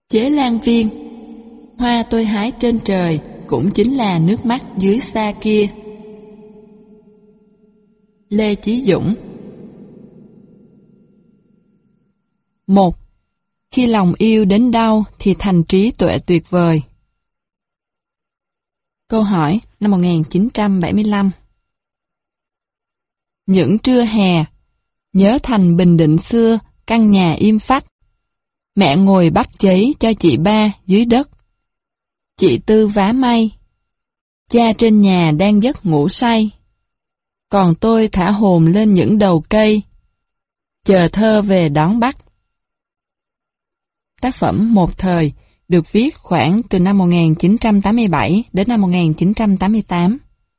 Chế Lan Viên. Hoa tôi hái trên trời cũng chính là nước mắt dưới xa kia. Lê Chí Dũng. 1. Khi lòng yêu đến đâu thì thành trí tuệ tuyệt vời. Câu hỏi năm 1975. Những trưa hè, nhớ thành Bình Định xưa, căn nhà im phách. Mẹ ngồi bắt giấy cho chị ba dưới đất. Chị Tư vá may. Cha trên nhà đang giấc ngủ say. Còn tôi thả hồn lên những đầu cây, chờ thơ về đón bắt. Tác phẩm Một Thời được viết khoảng từ năm 1987 đến năm 1988.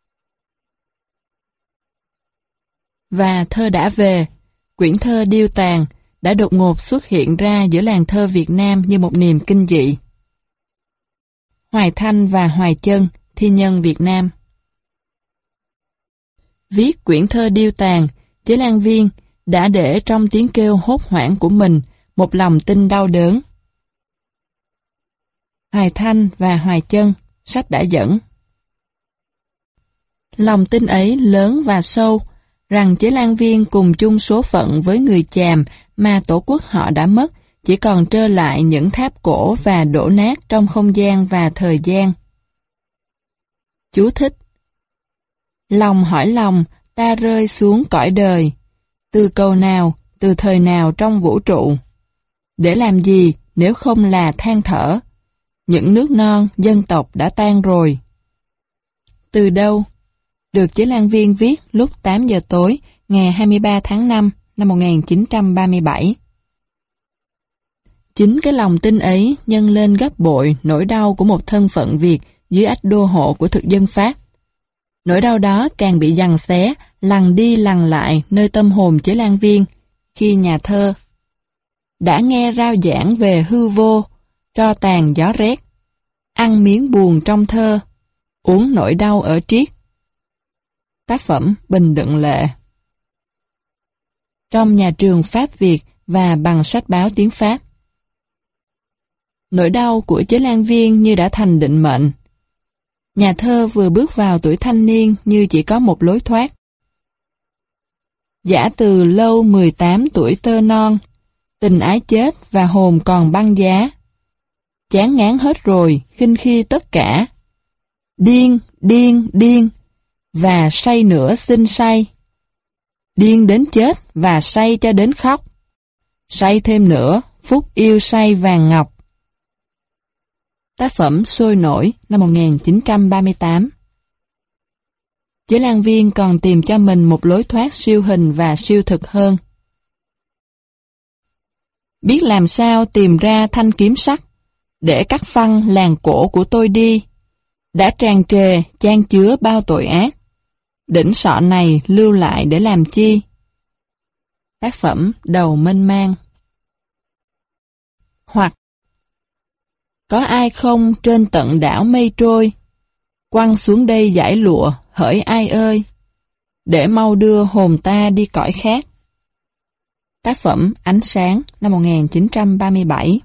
Và Thơ đã về, quyển thơ điêu tàn đã đột ngột xuất hiện ra giữa làng thơ Việt Nam như một niềm kinh dị. Hoài Thanh và Hoài Chân, thi nhân Việt Nam. Viết quyển thơ điêu tàn, Chế Lan Viên đã để trong tiếng kêu hốt hoảng của mình một lòng tin đau đớn. Hoài Thanh và Hoài Chân, sách đã dẫn. Lòng tin ấy lớn và sâu, rằng Chế Lan Viên cùng chung số phận với người Chàm mà tổ quốc họ đã mất, chỉ còn trơ lại những tháp cổ và đổ nát trong không gian và thời gian. Chú thích. Lòng hỏi lòng, ta rơi xuống cõi đời. Từ cầu nào, từ thời nào trong vũ trụ? Để làm gì nếu không là than thở? Những nước non, dân tộc đã tan rồi. Từ đâu? Được Chế Lan Viên viết lúc 8 giờ tối, ngày 23 tháng 5 năm 1937. Chính cái lòng tin ấy nhân lên gấp bội nỗi đau của một thân phận Việt dưới ách đô hộ của thực dân Pháp. Nỗi đau đó càng bị giằng xé, lằn đi lằn lại nơi tâm hồn Chế Lan Viên, khi nhà thơ đã nghe rao giảng về hư vô, tro tàn gió rét, ăn miếng buồn trong thơ, uống nỗi đau ở triết. Tác phẩm Bình Đựng Lệ. Trong nhà trường Pháp Việt và bằng sách báo tiếng Pháp. Nỗi đau của Chế Lan Viên như đã thành định mệnh. Nhà thơ vừa bước vào tuổi thanh niên như chỉ có một lối thoát. Giả từ lâu 18 tuổi tơ non, tình ái chết và hồn còn băng giá. Chán ngán hết rồi, khinh khi tất cả. Điên, điên, điên, và say nữa xin say. Điên đến chết và say cho đến khóc. Say thêm nữa, phút yêu say vàng ngọc. Tác phẩm Sôi nổi năm 1938. Chế Lan Viên còn tìm cho mình một lối thoát siêu hình và siêu thực hơn. Biết làm sao tìm ra thanh kiếm sắc, để cắt phăng làng cổ của tôi đi. Đã tràn trề, chan chứa bao tội ác. Đỉnh sọ này lưu lại để làm chi? Tác phẩm Đầu mênh mang. Hoặc có ai không trên tận đảo mây trôi, quăng xuống đây dải lụa, hỡi ai ơi, để mau đưa hồn ta đi cõi khác. Tác phẩm Ánh sáng năm 1937.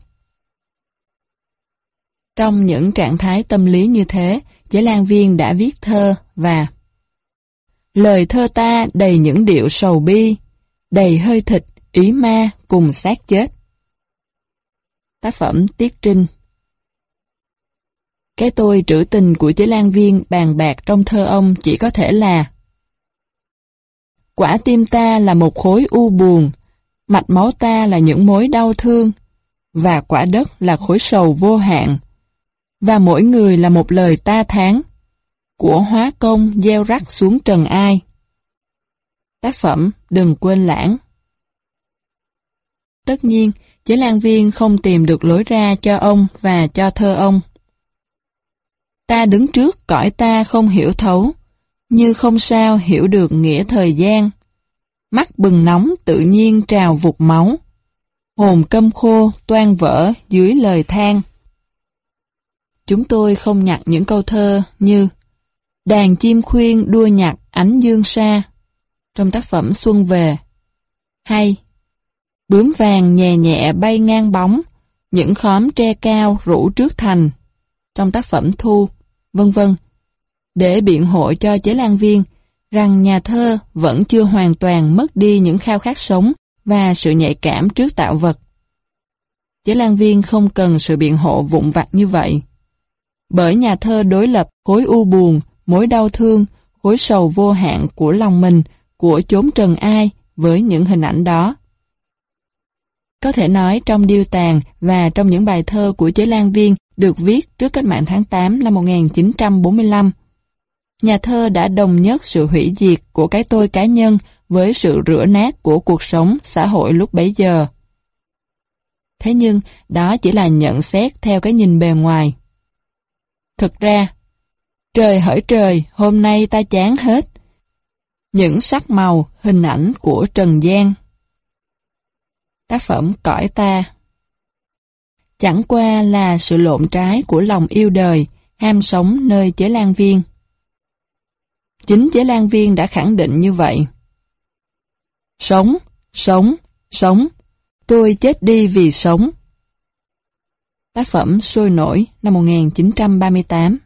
Trong những trạng thái tâm lý như thế, Chế Lan Viên đã viết thơ và lời thơ ta đầy những điệu sầu bi, đầy hơi thịt, ý ma cùng xác chết. Tác phẩm Tiết Trinh. Cái tôi trữ tình của Chế Lan Viên bàn bạc trong thơ ông chỉ có thể là: quả tim ta là một khối u buồn, mạch máu ta là những mối đau thương, và quả đất là khối sầu vô hạn, và mỗi người là một lời ta thán, của hóa công gieo rắc xuống trần ai. Tác phẩm Đừng quên lãng. Tất nhiên, Chế Lan Viên không tìm được lối ra cho ông và cho thơ ông. Ta đứng trước cõi ta không hiểu thấu, như không sao hiểu được nghĩa thời gian. Mắt bừng nóng tự nhiên trào vụt máu, hồn câm khô toan vỡ dưới lời than. Chúng tôi không nhặt những câu thơ như Đàn chim khuyên đua nhặt ánh dương sa trong tác phẩm Xuân về, hay Bướm vàng nhẹ nhẹ bay ngang bóng, những khóm tre cao rủ trước thành, trong tác phẩm Thu, vân vân, để biện hộ cho Chế Lan Viên rằng nhà thơ vẫn chưa hoàn toàn mất đi những khao khát sống và sự nhạy cảm trước tạo vật. Chế Lan Viên không cần sự biện hộ vụn vặt như vậy. Bởi nhà thơ đối lập khối u buồn, mối đau thương, khối sầu vô hạn của lòng mình, của chốn trần ai với những hình ảnh đó. Có thể nói trong Điêu Tàn và trong những bài thơ của Chế Lan Viên được viết trước cách mạng tháng 8 năm 1945, nhà thơ đã đồng nhất sự hủy diệt của cái tôi cá nhân với sự rửa nát của cuộc sống xã hội lúc bấy giờ. Thế nhưng, đó chỉ là nhận xét theo cái nhìn bề ngoài. Thực ra, trời hỡi trời, hôm nay ta chán hết những sắc màu, hình ảnh của trần gian. Tác phẩm Cõi Ta chẳng qua là sự lộn trái của lòng yêu đời, ham sống nơi Chế Lan Viên. Chính Chế Lan Viên đã khẳng định như vậy. Sống, sống, sống, tôi chết đi vì sống. Tác phẩm Sôi Nổi năm 1938.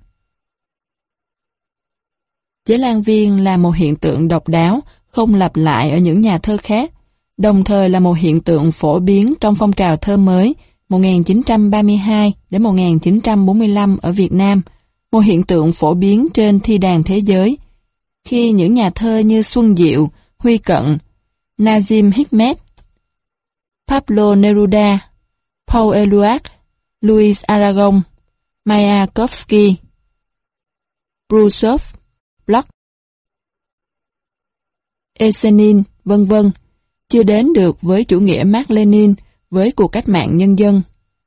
Chế Lan Viên là một hiện tượng độc đáo, không lặp lại ở những nhà thơ khác, đồng thời là một hiện tượng phổ biến trong phong trào thơ mới 1932 đến 1945 ở Việt Nam, một hiện tượng phổ biến trên thi đàn thế giới, khi những nhà thơ như Xuân Diệu, Huy Cận, Nazim Hikmet, Pablo Neruda, Paul Eluard, Louis Aragon, Mayakovsky, Brusov, Bloch, Esenin, vân vân, chưa đến được với chủ nghĩa Mác Lênin, với cuộc cách mạng nhân dân.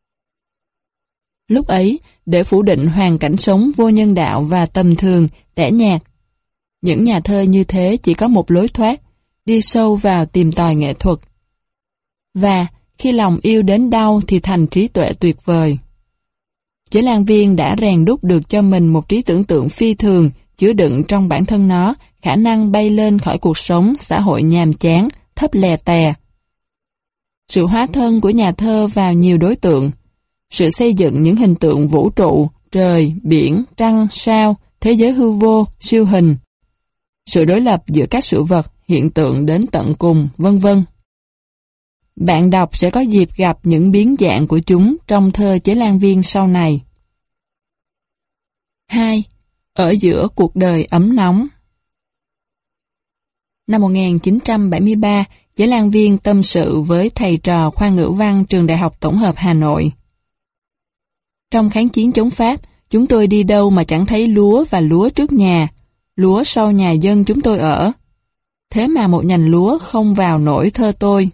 Lúc ấy, để phủ định hoàn cảnh sống vô nhân đạo và tầm thường, tẻ nhạt, những nhà thơ như thế chỉ có một lối thoát, đi sâu vào tìm tòi nghệ thuật. Và khi lòng yêu đến đâu thì thành trí tuệ tuyệt vời. Chế Lan Viên đã rèn đúc được cho mình một trí tưởng tượng phi thường, chứa đựng trong bản thân nó khả năng bay lên khỏi cuộc sống xã hội nhàm chán, thấp lè tè. Sự hóa thân của nhà thơ vào nhiều đối tượng, sự xây dựng những hình tượng vũ trụ, trời, biển, trăng, sao, thế giới hư vô, siêu hình, sự đối lập giữa các sự vật, hiện tượng đến tận cùng, vân vân. Bạn đọc sẽ có dịp gặp những biến dạng của chúng trong thơ Chế Lan Viên sau này. 2. Ở giữa cuộc đời ấm nóng. Năm 1973, Chế Lan Viên tâm sự với thầy trò khoa ngữ văn trường Đại học Tổng hợp Hà Nội. Trong kháng chiến chống Pháp, chúng tôi đi đâu mà chẳng thấy lúa và lúa trước nhà, lúa sau nhà dân chúng tôi ở. Thế mà một nhành lúa không vào nổi thơ tôi.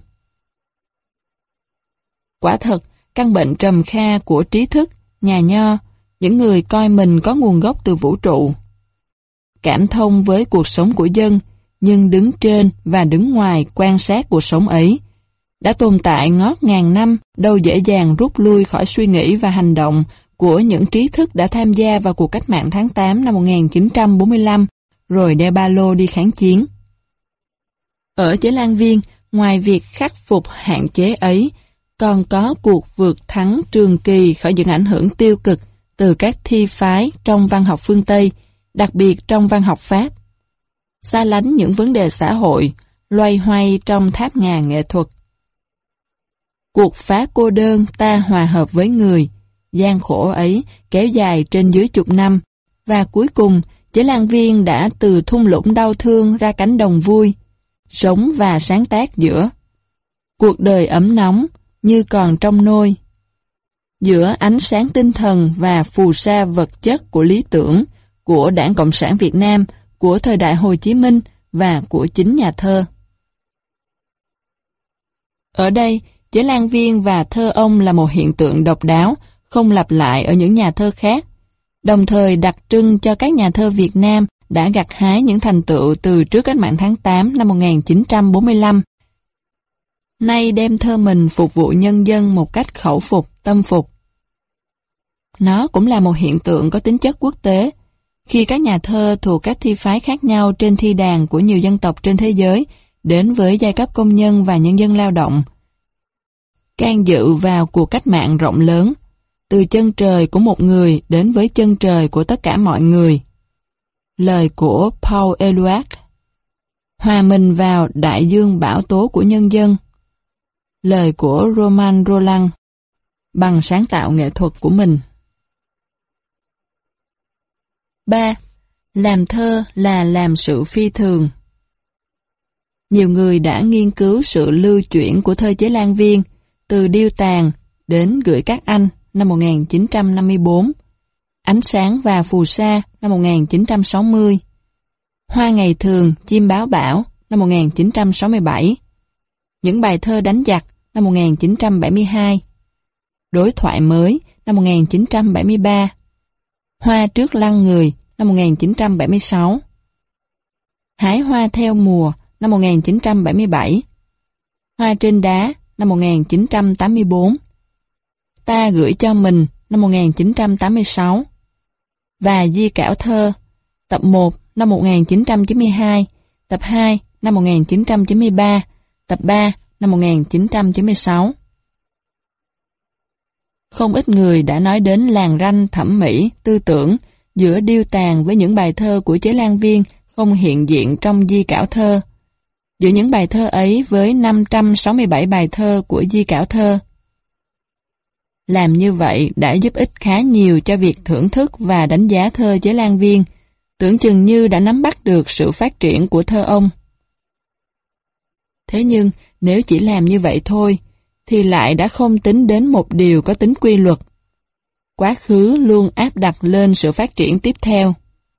Quả thật, căn bệnh trầm kha của trí thức, nhà nho, những người coi mình có nguồn gốc từ vũ trụ. Cảm thông với cuộc sống của dân, nhưng đứng trên và đứng ngoài quan sát cuộc sống ấy, đã tồn tại ngót ngàn năm, đâu dễ dàng rút lui khỏi suy nghĩ và hành động của những trí thức đã tham gia vào cuộc cách mạng tháng 8 năm 1945, rồi đeo ba lô đi kháng chiến. Ở Chế Lan Viên, ngoài việc khắc phục hạn chế ấy, còn có cuộc vượt thắng trường kỳ khỏi những ảnh hưởng tiêu cực từ các thi phái trong văn học phương Tây, đặc biệt trong văn học Pháp. Xa lánh những vấn đề xã hội, loay hoay trong tháp ngà nghệ thuật. Cuộc phá cô đơn ta hòa hợp với người, gian khổ ấy kéo dài trên dưới chục năm, và cuối cùng Chế Lan Viên đã từ thung lũng đau thương ra cánh đồng vui, sống và sáng tác giữa cuộc đời ấm nóng như còn trong nôi, giữa ánh sáng tinh thần và phù sa vật chất của lý tưởng, của Đảng Cộng sản Việt Nam, của thời đại Hồ Chí Minh và của chính nhà thơ. Ở đây, Chế Lan Viên và thơ ông là một hiện tượng độc đáo, không lặp lại ở những nhà thơ khác, đồng thời đặc trưng cho các nhà thơ Việt Nam đã gặt hái những thành tựu từ trước cách mạng tháng 8 năm 1945. Nay đem thơ mình phục vụ nhân dân một cách khẩu phục, tâm phục. Nó cũng là một hiện tượng có tính chất quốc tế, khi các nhà thơ thuộc các thi phái khác nhau trên thi đàn của nhiều dân tộc trên thế giới đến với giai cấp công nhân và nhân dân lao động. can dự vào cuộc cách mạng rộng lớn, từ chân trời của một người đến với chân trời của tất cả mọi người. Lời của Paul Eluard. Hòa mình vào đại dương bão tố của nhân dân. Lời của Romain Rolland. Bằng sáng tạo nghệ thuật của mình. 3. Làm thơ là làm sự phi thường. Nhiều người đã nghiên cứu sự lưu chuyển của thơ Chế Lan Viên từ Điêu Tàn đến Gửi các anh năm 1954, Ánh sáng và phù sa năm 1960, Hoa ngày thường, chim báo bão năm 1967, Những bài thơ đánh giặc năm 1972, Đối thoại mới năm 1973, Hoa trước lăng người năm 1976, Hái hoa theo mùa năm 1977, Hoa trên đá năm 1984, Ta gửi cho mình năm 1986, và Di cảo thơ, tập 1 năm 1992, tập 2 năm 1993, tập 3 năm 1996. Không ít người đã nói đến làn ranh thẩm mỹ, tư tưởng giữa Điêu Tàn với những bài thơ của Chế Lan Viên không hiện diện trong Di cảo thơ, giữa những bài thơ ấy với 567 bài thơ của Di cảo thơ. Làm như vậy đã giúp ích khá nhiều cho việc thưởng thức và đánh giá thơ Chế Lan Viên, tưởng chừng như đã nắm bắt được sự phát triển của thơ ông. Thế nhưng, nếu chỉ làm như vậy thôi, thì lại đã không tính đến một điều có tính quy luật. Quá khứ luôn áp đặt lên sự phát triển tiếp theo.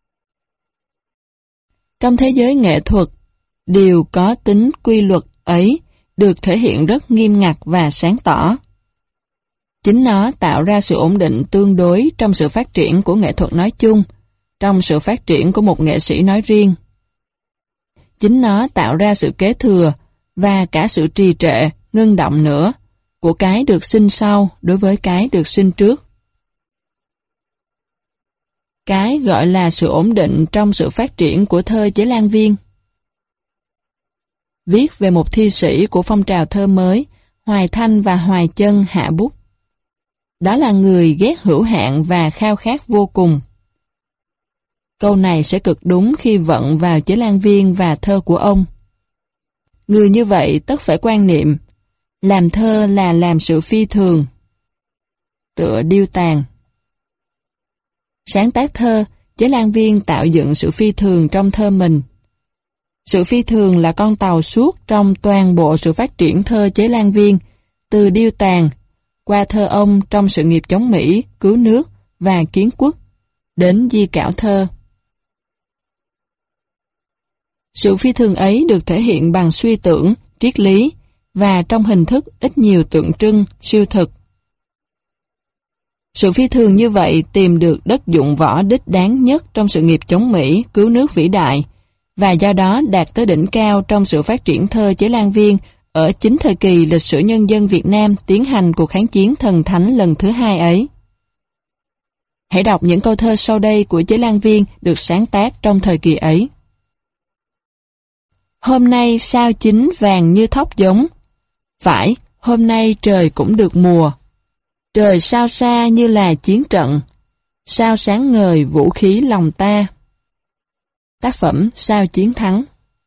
Trong thế giới nghệ thuật, điều có tính quy luật ấy được thể hiện rất nghiêm ngặt và sáng tỏ. Chính nó tạo ra sự ổn định tương đối trong sự phát triển của nghệ thuật nói chung, trong sự phát triển của một nghệ sĩ nói riêng. Chính nó tạo ra sự kế thừa và cả sự trì trệ, ngưng động nữa của cái được sinh sau đối với cái được sinh trước. Cái gọi là sự ổn định trong sự phát triển của thơ Chế Lan Viên. Viết về một thi sĩ của phong trào thơ mới, Hoài Thanh và Hoài Chân hạ bút. Đó là người ghét hữu hạn và khao khát vô cùng. Câu này sẽ cực đúng khi vận vào Chế Lan Viên và thơ của ông. Người như vậy tất phải quan niệm, làm thơ là làm sự phi thường. Tựa Điêu Tàn. Sáng tác thơ, Chế Lan Viên tạo dựng sự phi thường trong thơ mình. Sự phi thường là con tàu suốt trong toàn bộ sự phát triển thơ Chế Lan Viên, từ Điêu Tàn, qua thơ ông trong sự nghiệp chống Mỹ, cứu nước và kiến quốc, đến Di cảo thơ. Sự phi thường ấy được thể hiện bằng suy tưởng, triết lý, và trong hình thức ít nhiều tượng trưng, siêu thực. Sự phi thường như vậy tìm được đất dụng võ đích đáng nhất trong sự nghiệp chống Mỹ, cứu nước vĩ đại, và do đó đạt tới đỉnh cao trong sự phát triển thơ Chế Lan Viên ở chính thời kỳ lịch sử nhân dân Việt Nam tiến hành cuộc kháng chiến thần thánh lần thứ 2 ấy. Hãy đọc những câu thơ sau đây của Chế Lan Viên được sáng tác trong thời kỳ ấy. Hôm nay sao chính vàng như thóc giống. Phải, hôm nay trời cũng được mùa. Trời sao xa như là chiến trận. Sao sáng ngời vũ khí lòng ta. Tác phẩm Sao chiến thắng.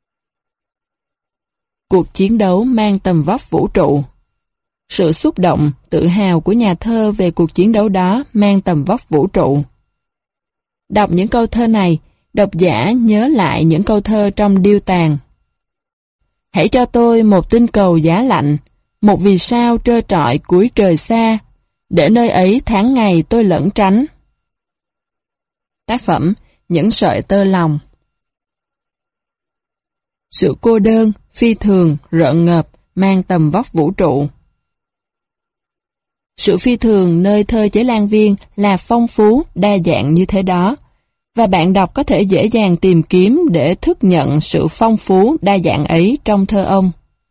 Cuộc chiến đấu mang tầm vóc vũ trụ. Sự xúc động, tự hào của nhà thơ về cuộc chiến đấu đó mang tầm vóc vũ trụ. Đọc những câu thơ này, độc giả nhớ lại những câu thơ trong Điêu Tàn. Hãy cho tôi một tinh cầu giá lạnh, một vì sao trơ trọi cuối trời xa, để nơi ấy tháng ngày tôi lẩn tránh. Tác phẩm Những sợi tơ lòng. Sự cô đơn, phi thường, rợn ngợp, mang tầm vóc vũ trụ. Sự phi thường nơi thơ Chế Lan Viên là phong phú, đa dạng như thế đó, và bạn đọc có thể dễ dàng tìm kiếm để thức nhận sự phong phú, đa dạng ấy trong thơ ông.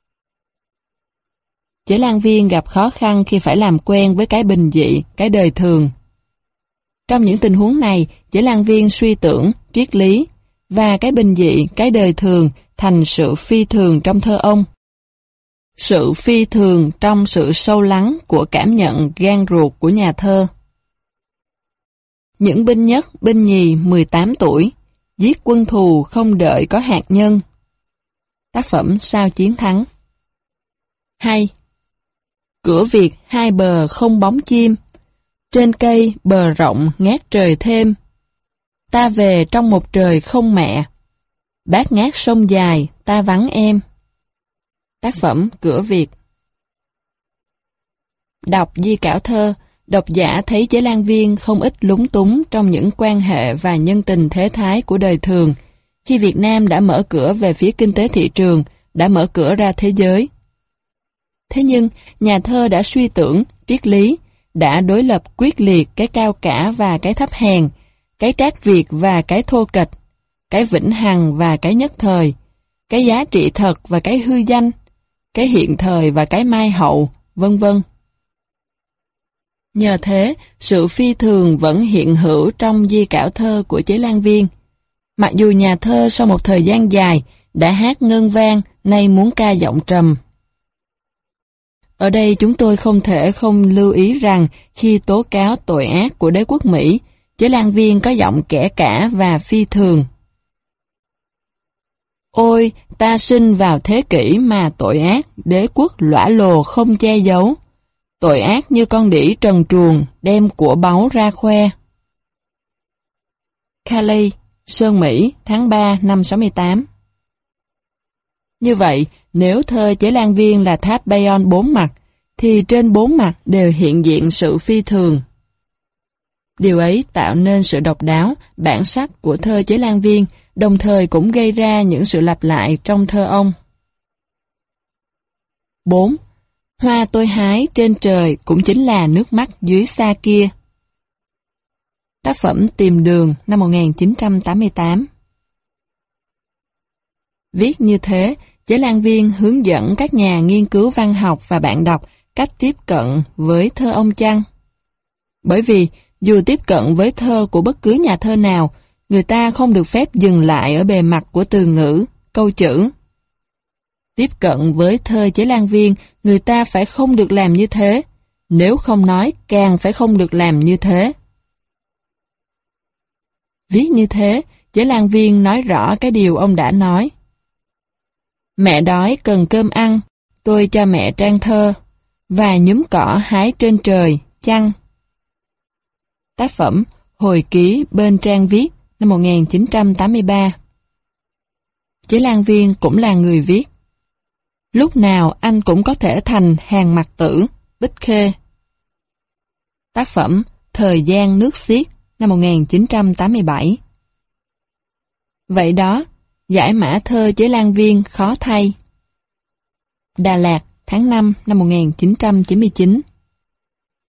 Chế Lan Viên gặp khó khăn khi phải làm quen với cái bình dị, cái đời thường. Trong những tình huống này, Chế Lan Viên suy tưởng, triết lý, và cái bình dị, cái đời thường thành sự phi thường trong thơ ông. Sự phi thường trong sự sâu lắng của cảm nhận gan ruột của nhà thơ. Những binh nhất, binh nhì 18 tuổi, giết quân thù không đợi có hạt nhân. Tác phẩm Sao chiến thắng. 2. Cửa Việt hai bờ không bóng chim, trên cây bờ rộng ngát trời thêm. Ta về trong một trời không mẹ, bát ngát sông dài ta vắng em. Tác phẩm Cửa Việt. Đọc di cảo thơ, độc giả thấy Chế Lan Viên không ít lúng túng trong những quan hệ và nhân tình thế thái của đời thường, khi Việt Nam đã mở cửa về phía kinh tế thị trường, đã mở cửa ra thế giới. Thế nhưng, nhà thơ đã suy tưởng, triết lý, đã đối lập quyết liệt cái cao cả và cái thấp hèn, cái trác Việt và cái thô kệch, cái vĩnh hằng và cái nhất thời, cái giá trị thật và cái hư danh, cái hiện thời và cái mai hậu, vân vân. Nhờ thế, sự phi thường vẫn hiện hữu trong di cảo thơ của Chế Lan Viên. Mặc dù nhà thơ sau một thời gian dài đã hát ngân vang, nay muốn ca giọng trầm. Ở đây chúng tôi không thể không lưu ý rằng khi tố cáo tội ác của đế quốc Mỹ, Chế Lan Viên có giọng kẻ cả và phi thường. Ôi, ta sinh vào thế kỷ mà tội ác, đế quốc lõa lồ không che giấu. Tội ác như con đĩ trần truồng, đem của báu ra khoe. Cali, Sơn Mỹ, tháng 3 năm 68. Như vậy, nếu thơ Chế Lan Viên là tháp Bayonne 4 mặt, thì trên 4 mặt đều hiện diện sự phi thường. Điều ấy tạo nên sự độc đáo, bản sắc của thơ Chế Lan Viên, đồng thời cũng gây ra những sự lặp lại trong thơ ông. 4. Hoa tôi hái trên trời cũng chính là nước mắt dưới xa kia. Tác phẩm Tìm đường năm 1988. Viết như thế, Chế Lan Viên hướng dẫn các nhà nghiên cứu văn học và bạn đọc cách tiếp cận với thơ ông chăng? Bởi vì, dù tiếp cận với thơ của bất cứ nhà thơ nào, người ta không được phép dừng lại ở bề mặt của từ ngữ, câu chữ. Tiếp cận với thơ Chế Lan Viên, người ta phải không được làm như thế, nếu không nói càng phải không được làm như thế. Viết như thế, Chế Lan Viên nói rõ cái điều ông đã nói. Mẹ đói cần cơm ăn, tôi cho mẹ trang thơ, và nhúm cỏ hái trên trời, chăng. Tác phẩm Hồi ký bên trang viết năm 1983. Chế Lan Viên cũng là người viết. Lúc nào anh cũng có thể thành hàng mặc tử, Bích Khê. Tác phẩm Thời gian nước xiết năm 1987. Vậy đó, giải mã thơ Chế Lan Viên khó thay. Đà Lạt, tháng 5 năm 1999.